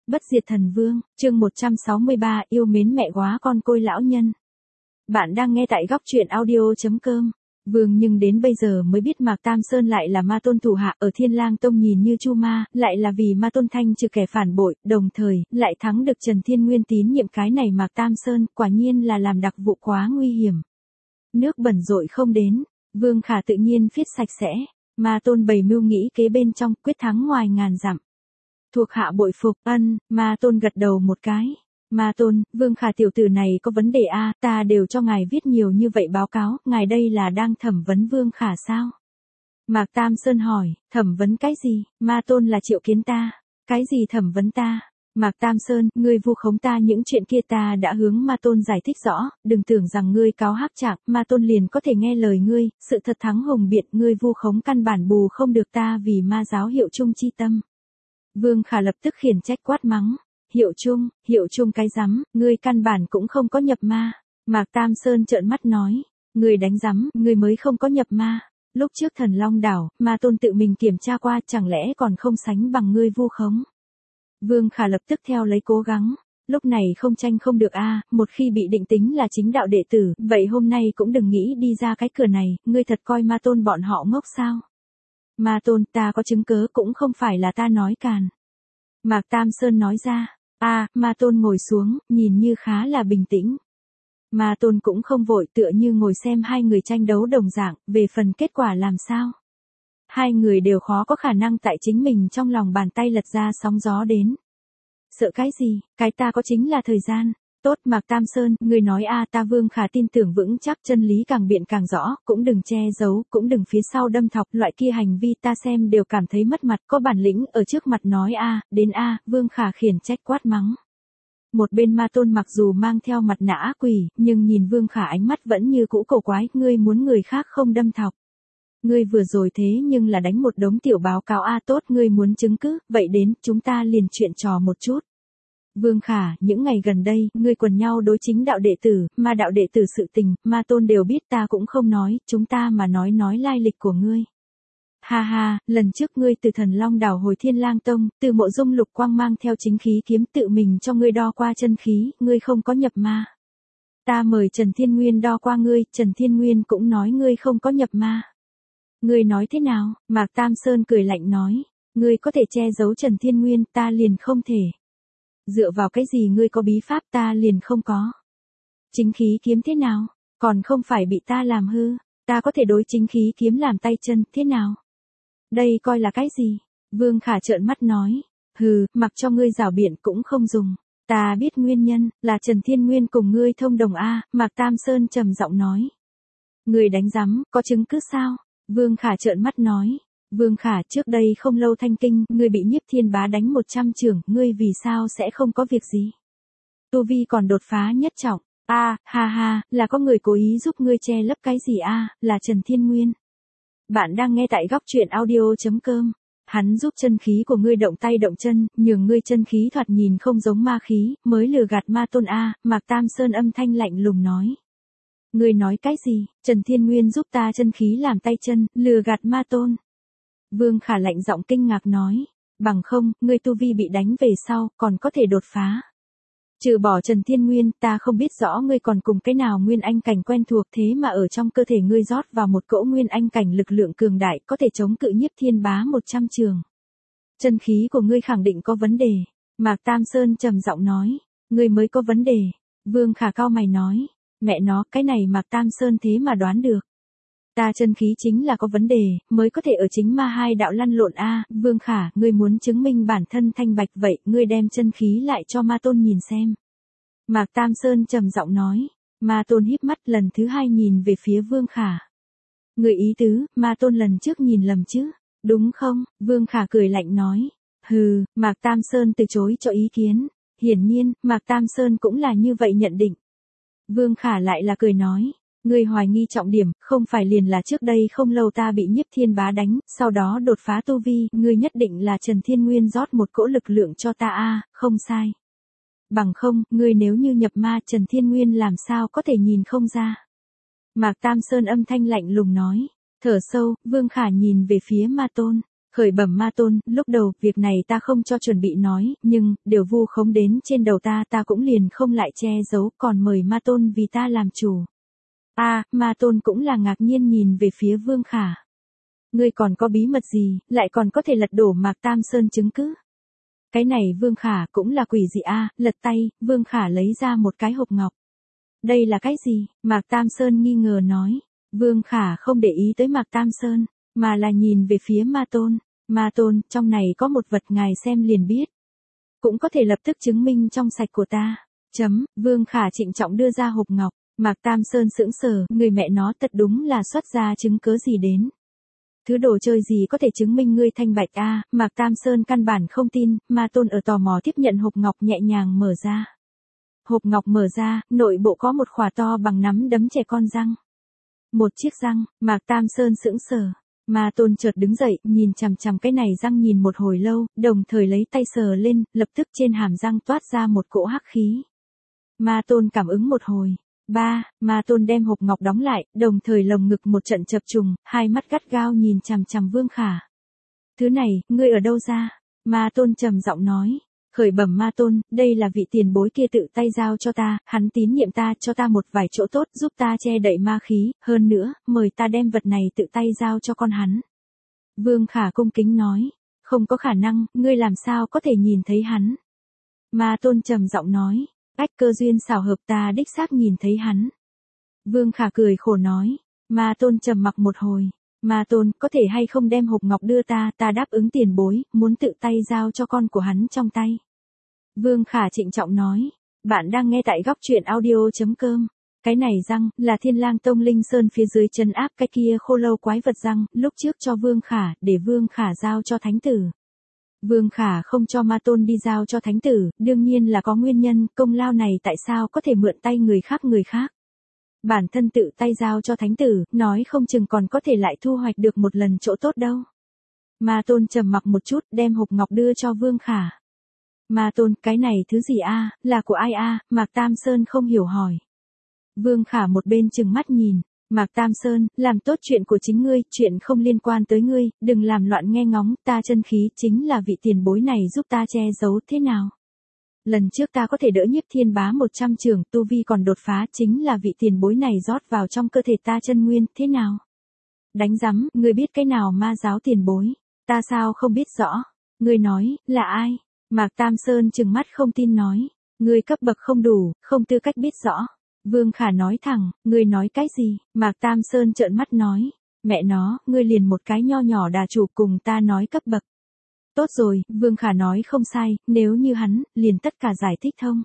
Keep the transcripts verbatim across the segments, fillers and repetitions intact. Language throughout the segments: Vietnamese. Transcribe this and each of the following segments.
Bất diệt thần vương, chương một trăm sáu mươi ba, yêu mến mẹ quá con côi lão nhân. Bạn đang nghe tại góc truyện audio.com. Vương nhưng đến bây giờ mới biết Mạc Tam Sơn lại là ma tôn thủ hạ ở Thiên Lang Tông, nhìn như chu ma, lại là vì ma tôn thanh trừ kẻ phản bội, đồng thời, lại thắng được Trần Thiên Nguyên tín nhiệm. Cái này Mạc Tam Sơn, quả nhiên là làm đặc vụ quá nguy hiểm. Nước bẩn rội không đến, Vương Khả tự nhiên phiết sạch sẽ, ma tôn bày mưu nghĩ kế bên trong, quyết thắng ngoài ngàn dặm. Thuộc hạ bội phục. Ân, ma tôn gật đầu một cái. Ma tôn, Vương Khả tiểu tử này có vấn đề a, à, ta đều cho ngài viết nhiều như vậy báo cáo, ngài đây là đang thẩm vấn Vương Khả sao? Mạc Tam Sơn hỏi, thẩm vấn cái gì? Ma tôn là triệu kiến ta. Cái gì thẩm vấn ta? Mạc Tam Sơn, ngươi vu khống ta, những chuyện kia ta đã hướng ma tôn giải thích rõ, đừng tưởng rằng ngươi cáo hắc trạng, ma tôn liền có thể nghe lời ngươi, sự thật thắng hùng biện, ngươi vu khống căn bản bù không được ta vì ma giáo hiệu chung chi tâm. Vương Khả lập tức khiển trách quát mắng, hiệu chung, hiệu chung cái rắm, ngươi căn bản cũng không có nhập ma. Mạc Tam Sơn trợn mắt nói, ngươi đánh rắm, ngươi mới không có nhập ma. Lúc trước Thần Long đảo, ma tôn tự mình kiểm tra qua, chẳng lẽ còn không sánh bằng ngươi vu khống. Vương Khả lập tức theo lấy cố gắng, lúc này không tranh không được a, à, một khi bị định tính là chính đạo đệ tử, vậy hôm nay cũng đừng nghĩ đi ra cái cửa này, ngươi thật coi ma tôn bọn họ ngốc sao? Ma tôn, ta có chứng cớ, cũng không phải là ta nói càn. Mạc Tam Sơn nói ra, a, à, ma tôn ngồi xuống, nhìn như khá là bình tĩnh. Ma tôn cũng không vội, tựa như ngồi xem hai người tranh đấu đồng dạng, về phần kết quả làm sao. Hai người đều khó có khả năng tại chính mình trong lòng bàn tay lật ra sóng gió đến. Sợ cái gì, cái ta có chính là thời gian. Tốt Mạc Tam Sơn, người nói a, à, ta Vương Khả tin tưởng vững chắc, chân lý càng biện càng rõ, cũng đừng che giấu, cũng đừng phía sau đâm thọc, loại kia hành vi ta xem đều cảm thấy mất mặt, có bản lĩnh ở trước mặt nói a, à, đến a, à, Vương Khả khiển trách quát mắng. Một bên ma tôn mặc dù mang theo mặt nạ ác quỷ, nhưng nhìn Vương Khả ánh mắt vẫn như cũ cổ quái, ngươi muốn người khác không đâm thọc. Ngươi vừa rồi thế nhưng là đánh một đống tiểu báo cáo a, à, tốt, ngươi muốn chứng cứ, vậy đến, chúng ta liền chuyện trò một chút. Vương Khả, những ngày gần đây, ngươi quần nhau đối chính đạo đệ tử, ma đạo đệ tử sự tình, ma tôn đều biết, ta cũng không nói, chúng ta mà nói nói lai lịch của ngươi. Ha ha, lần trước ngươi từ Thần Long đảo hồi Thiên Lang Tông, từ Mộ Dung Lục Quang mang theo chính khí kiếm tự mình cho ngươi đo qua chân khí, ngươi không có nhập ma. Ta mời Trần Thiên Nguyên đo qua ngươi, Trần Thiên Nguyên cũng nói ngươi không có nhập ma. Ngươi nói thế nào? Mạc Tam Sơn cười lạnh nói, ngươi có thể che giấu Trần Thiên Nguyên, ta liền không thể. Dựa vào cái gì ngươi có bí pháp, ta liền không có. Chính khí kiếm thế nào? Còn không phải bị ta làm hư, ta có thể đối chính khí kiếm làm tay chân, thế nào? Đây coi là cái gì? Vương Khả trợn mắt nói, hừ, mặc cho ngươi rảo biện cũng không dùng. Ta biết nguyên nhân, là Trần Thiên Nguyên cùng ngươi thông đồng a, Mạc Tam Sơn trầm giọng nói. Ngươi đánh rắm, có chứng cứ sao? Vương Khả trợn mắt nói. Vương Khả, trước đây không lâu Thanh Kinh, ngươi bị Nhiếp Thiên Bá đánh một trăm chưởng, ngươi vì sao sẽ không có việc gì? Tu vi còn đột phá nhất trọng. A, à, ha ha, là có người cố ý giúp ngươi che lấp cái gì a, à, là Trần Thiên Nguyên. Bạn đang nghe tại góc truyện audio.com. Hắn giúp chân khí của ngươi động tay động chân, nhường ngươi chân khí thoạt nhìn không giống ma khí, mới lừa gạt ma tôn a, à, Mạc Tam Sơn âm thanh lạnh lùng nói. Ngươi nói cái gì? Trần Thiên Nguyên giúp ta chân khí làm tay chân, lừa gạt ma tôn. Vương Khả lạnh giọng kinh ngạc nói, bằng không, ngươi tu vi bị đánh về sau, còn có thể đột phá. Trừ bỏ Trần Thiên Nguyên, ta không biết rõ ngươi còn cùng cái nào nguyên anh cảnh quen thuộc, thế mà ở trong cơ thể ngươi rót vào một cỗ nguyên anh cảnh lực lượng cường đại, có thể chống cự Nhiếp Thiên Bá một trăm trường. Chân khí của ngươi khẳng định có vấn đề. Mạc Tam Sơn trầm giọng nói, ngươi mới có vấn đề. Vương Khả cao mày nói, mẹ nó, cái này Mạc Tam Sơn thế mà đoán được. Ta chân khí chính là có vấn đề, mới có thể ở chính ma hai đạo lăn lộn a, à, Vương Khả, ngươi muốn chứng minh bản thân thanh bạch vậy, ngươi đem chân khí lại cho ma tôn nhìn xem. Mạc Tam Sơn trầm giọng nói, ma tôn híp mắt lần thứ hai nhìn về phía Vương Khả. Người ý tứ, ma tôn lần trước nhìn lầm chứ, đúng không? Vương Khả cười lạnh nói, hừ, Mạc Tam Sơn từ chối cho ý kiến, hiển nhiên, Mạc Tam Sơn cũng là như vậy nhận định. Vương Khả lại là cười nói. Ngươi hoài nghi trọng điểm, không phải liền là trước đây không lâu ta bị Nhiếp Thiên Bá đánh, sau đó đột phá tu vi, ngươi nhất định là Trần Thiên Nguyên rót một cỗ lực lượng cho ta a, à, không sai. Bằng không, ngươi nếu như nhập ma, Trần Thiên Nguyên làm sao có thể nhìn không ra. Mạc Tam Sơn âm thanh lạnh lùng nói, thở sâu, Vương Khả nhìn về phía ma tôn. Khởi bẩm ma tôn, lúc đầu, việc này ta không cho chuẩn bị nói, nhưng, đều vu khống đến trên đầu ta, ta cũng liền không lại che giấu, còn mời ma tôn vì ta làm chủ. A, à, ma tôn cũng là ngạc nhiên nhìn về phía Vương Khả. Ngươi còn có bí mật gì, lại còn có thể lật đổ Mạc Tam Sơn chứng cứ? Cái này Vương Khả cũng là quỷ gì a? À, lật tay, Vương Khả lấy ra một cái hộp ngọc. Đây là cái gì? Mạc Tam Sơn nghi ngờ nói. Vương Khả không để ý tới Mạc Tam Sơn, mà là nhìn về phía ma tôn. Ma tôn, trong này có một vật ngài xem liền biết. Cũng có thể lập tức chứng minh trong sạch của ta. Chấm, Vương Khả trịnh trọng đưa ra hộp ngọc. Mạc Tam Sơn sững sờ, người mẹ nó thật đúng là xuất ra chứng cớ gì đến. Thứ đồ chơi gì có thể chứng minh ngươi thanh bạch a? À, Mạc Tam Sơn căn bản không tin, ma tôn ở tò mò tiếp nhận hộp ngọc nhẹ nhàng mở ra. Hộp ngọc mở ra, nội bộ có một khỏa to bằng nắm đấm trẻ con răng. Một chiếc răng, Mạc Tam Sơn sững sờ. Ma tôn chợt đứng dậy, nhìn chằm chằm cái này răng nhìn một hồi lâu, đồng thời lấy tay sờ lên, lập tức trên hàm răng toát ra một cỗ hắc khí. Ma tôn cảm ứng một hồi. Ba, ma tôn đem hộp ngọc đóng lại, đồng thời lồng ngực một trận chập trùng, hai mắt gắt gao nhìn chằm chằm Vương Khả. Thứ này, ngươi ở đâu ra? Ma tôn trầm giọng nói. Khởi bẩm ma tôn, đây là vị tiền bối kia tự tay giao cho ta, hắn tín nhiệm ta, cho ta một vài chỗ tốt, giúp ta che đậy ma khí, hơn nữa, mời ta đem vật này tự tay giao cho con hắn. Vương Khả cung kính nói. Không có khả năng, ngươi làm sao có thể nhìn thấy hắn? Ma tôn trầm giọng nói. Cách cơ duyên xảo hợp ta đích xác nhìn thấy hắn. Vương Khả cười khổ nói. Ma tôn trầm mặc một hồi. Ma tôn, có thể hay không đem hộp ngọc đưa ta, ta đáp ứng tiền bối, muốn tự tay giao cho con của hắn trong tay. Vương Khả trịnh trọng nói. Bạn đang nghe tại góc truyện audio.com. Cái này răng, là Thiên Lang Tông Linh Sơn phía dưới chân áp cái kia khô lâu quái vật răng, lúc trước cho Vương Khả, để Vương Khả giao cho thánh tử. Vương Khả không cho ma tôn đi giao cho thánh tử, đương nhiên là có nguyên nhân, công lao này tại sao có thể mượn tay người khác người khác. Bản thân tự tay giao cho thánh tử, nói không chừng còn có thể lại thu hoạch được một lần chỗ tốt đâu. Ma tôn trầm mặc một chút, đem hộp ngọc đưa cho Vương Khả. Ma tôn, cái này thứ gì a? À, là của ai a? À? Mạc Tam Sơn không hiểu hỏi. Vương Khả một bên chừng mắt nhìn. Mạc Tam Sơn, làm tốt chuyện của chính ngươi, chuyện không liên quan tới ngươi, đừng làm loạn nghe ngóng, ta chân khí chính là vị tiền bối này giúp ta che giấu thế nào. Lần trước ta có thể đỡ Nhiếp Thiên Bá một trăm trường, tu vi còn đột phá, chính là vị tiền bối này rót vào trong cơ thể ta chân nguyên, thế nào? Đánh rắm, ngươi biết cái nào ma giáo tiền bối, ta sao không biết rõ? Ngươi nói, là ai? Mạc Tam Sơn trừng mắt không tin nói, ngươi cấp bậc không đủ, không tư cách biết rõ. Vương Khả nói thẳng, ngươi nói cái gì? Mạc Tam Sơn trợn mắt nói, mẹ nó, ngươi liền một cái nho nhỏ đà chủ cùng ta nói cấp bậc. Tốt rồi, Vương Khả nói không sai, nếu như hắn, liền tất cả giải thích thông.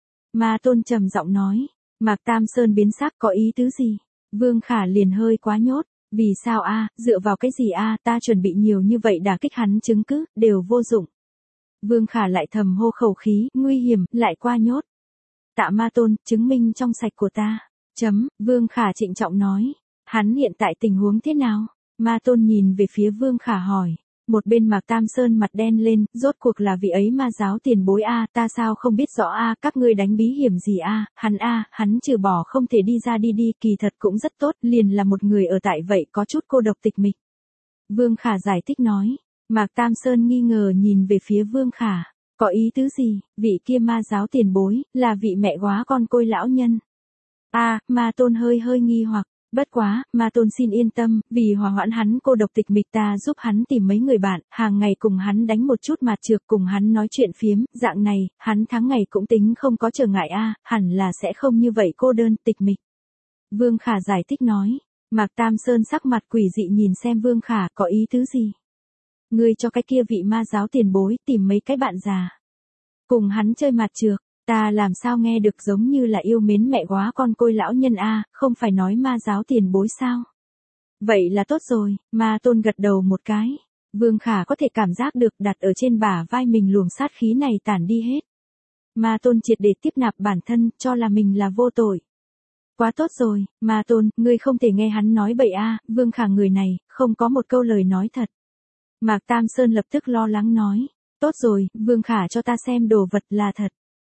Ma tôn trầm giọng nói, Mạc Tam Sơn biến sắc có ý tứ gì? Vương Khả liền hơi quá nhốt, vì sao a? Dựa vào cái gì a? Ta chuẩn bị nhiều như vậy đả kích hắn chứng cứ, đều vô dụng. Vương Khả lại thầm hô khẩu khí, nguy hiểm, lại qua nhốt. Tạ ma tôn, chứng minh trong sạch của ta. Chấm, Vương Khả trịnh trọng nói. Hắn hiện tại tình huống thế nào? Ma tôn nhìn về phía Vương Khả hỏi. Một bên Mạc Tam Sơn mặt đen lên, rốt cuộc là vị ấy ma giáo tiền bối a, ta sao không biết rõ a, các ngươi đánh bí hiểm gì a, hắn a, hắn trừ bỏ không thể đi ra đi đi, kỳ thật cũng rất tốt, liền là một người ở tại vậy có chút cô độc tịch mịch. Vương Khả giải thích nói. Mạc Tam Sơn nghi ngờ nhìn về phía Vương Khả. Có ý tứ gì, vị kia ma giáo tiền bối, là vị mẹ góa con côi lão nhân. A, à, ma tôn hơi hơi nghi hoặc, bất quá, ma tôn xin yên tâm, vì hòa hoãn hắn cô độc tịch mịch ta giúp hắn tìm mấy người bạn, hàng ngày cùng hắn đánh một chút mạt trược cùng hắn nói chuyện phiếm, dạng này, hắn tháng ngày cũng tính không có trở ngại a, à, hẳn là sẽ không như vậy cô đơn, tịch mịch. Vương Khả giải thích nói, Mạc Tam Sơn sắc mặt quỷ dị nhìn xem Vương Khả có ý tứ gì. Ngươi cho cái kia vị ma giáo tiền bối tìm mấy cái bạn già. Cùng hắn chơi mạt trược, ta làm sao nghe được giống như là yêu mến mẹ góa con côi lão nhân a, không phải nói ma giáo tiền bối sao? Vậy là tốt rồi, ma tôn gật đầu một cái. Vương Khả có thể cảm giác được đặt ở trên bả vai mình luồng sát khí này tản đi hết. Ma tôn triệt để tiếp nạp bản thân, cho là mình là vô tội. Quá tốt rồi, ma tôn, ngươi không thể nghe hắn nói bậy a, Vương Khả người này, không có một câu lời nói thật. Mạc Tam Sơn lập tức lo lắng nói, tốt rồi, Vương Khả cho ta xem đồ vật là thật.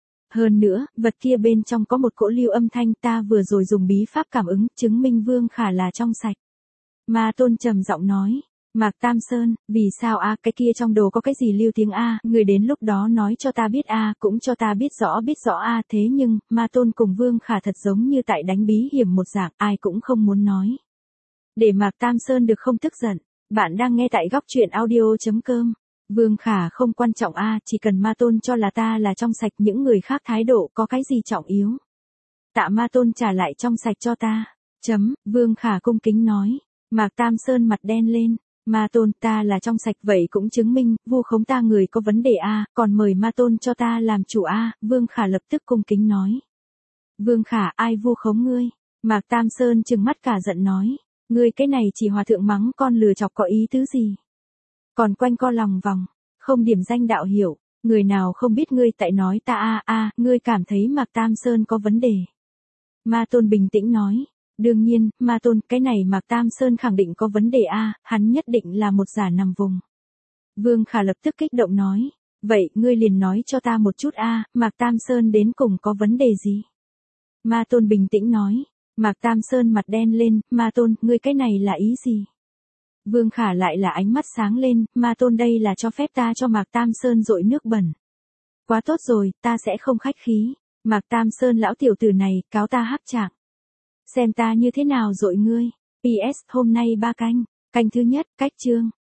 Hơn nữa, vật kia bên trong có một cỗ lưu âm thanh ta vừa rồi dùng bí pháp cảm ứng, chứng minh Vương Khả là trong sạch. Ma tôn trầm giọng nói, Mạc Tam Sơn, vì sao a, cái kia trong đồ có cái gì lưu tiếng a, người đến lúc đó nói cho ta biết a, cũng cho ta biết rõ biết rõ a, thế nhưng, Ma Tôn cùng Vương Khả thật giống như tại đánh bí hiểm một dạng, ai cũng không muốn nói. Để Mạc Tam Sơn được không tức giận, bạn đang nghe tại góc truyện audio chấm com. Vương Khả không quan trọng a, chỉ cần Ma Tôn cho là ta là trong sạch, những người khác thái độ có cái gì trọng yếu. Tạ Ma Tôn trả lại trong sạch cho ta. Chấm, Vương Khả cung kính nói. Mạc Tam Sơn mặt đen lên. Ma Tôn, ta là trong sạch vậy cũng chứng minh, vu khống ta người có vấn đề a, còn mời Ma Tôn cho ta làm chủ a, Vương Khả lập tức cung kính nói. Vương Khả, ai vu khống ngươi? Mạc Tam Sơn trừng mắt cả giận nói. Ngươi cái này chỉ hòa thượng mắng con lừa chọc có ý tứ gì? Còn quanh co lòng vòng, không điểm danh đạo hiểu, người nào không biết ngươi tại nói ta a a, ngươi cảm thấy Mạc Tam Sơn có vấn đề. Ma Tôn bình tĩnh nói. Đương nhiên, Ma Tôn, cái này Mạc Tam Sơn khẳng định có vấn đề a, hắn nhất định là một giả nằm vùng. Vương Khả lập tức kích động nói. Vậy, ngươi liền nói cho ta một chút a, Mạc Tam Sơn đến cùng có vấn đề gì? Ma Tôn bình tĩnh nói. Mạc Tam Sơn mặt đen lên, Ma Tôn, ngươi cái này là ý gì? Vương Khả lại là ánh mắt sáng lên, Ma Tôn đây là cho phép ta cho Mạc Tam Sơn dội nước bẩn. Quá tốt rồi, ta sẽ không khách khí. Mạc Tam Sơn lão tiểu tử này, cáo ta hắc trạng. Xem ta như thế nào dội ngươi. pê ét hôm nay ba canh, canh thứ nhất, cách chương.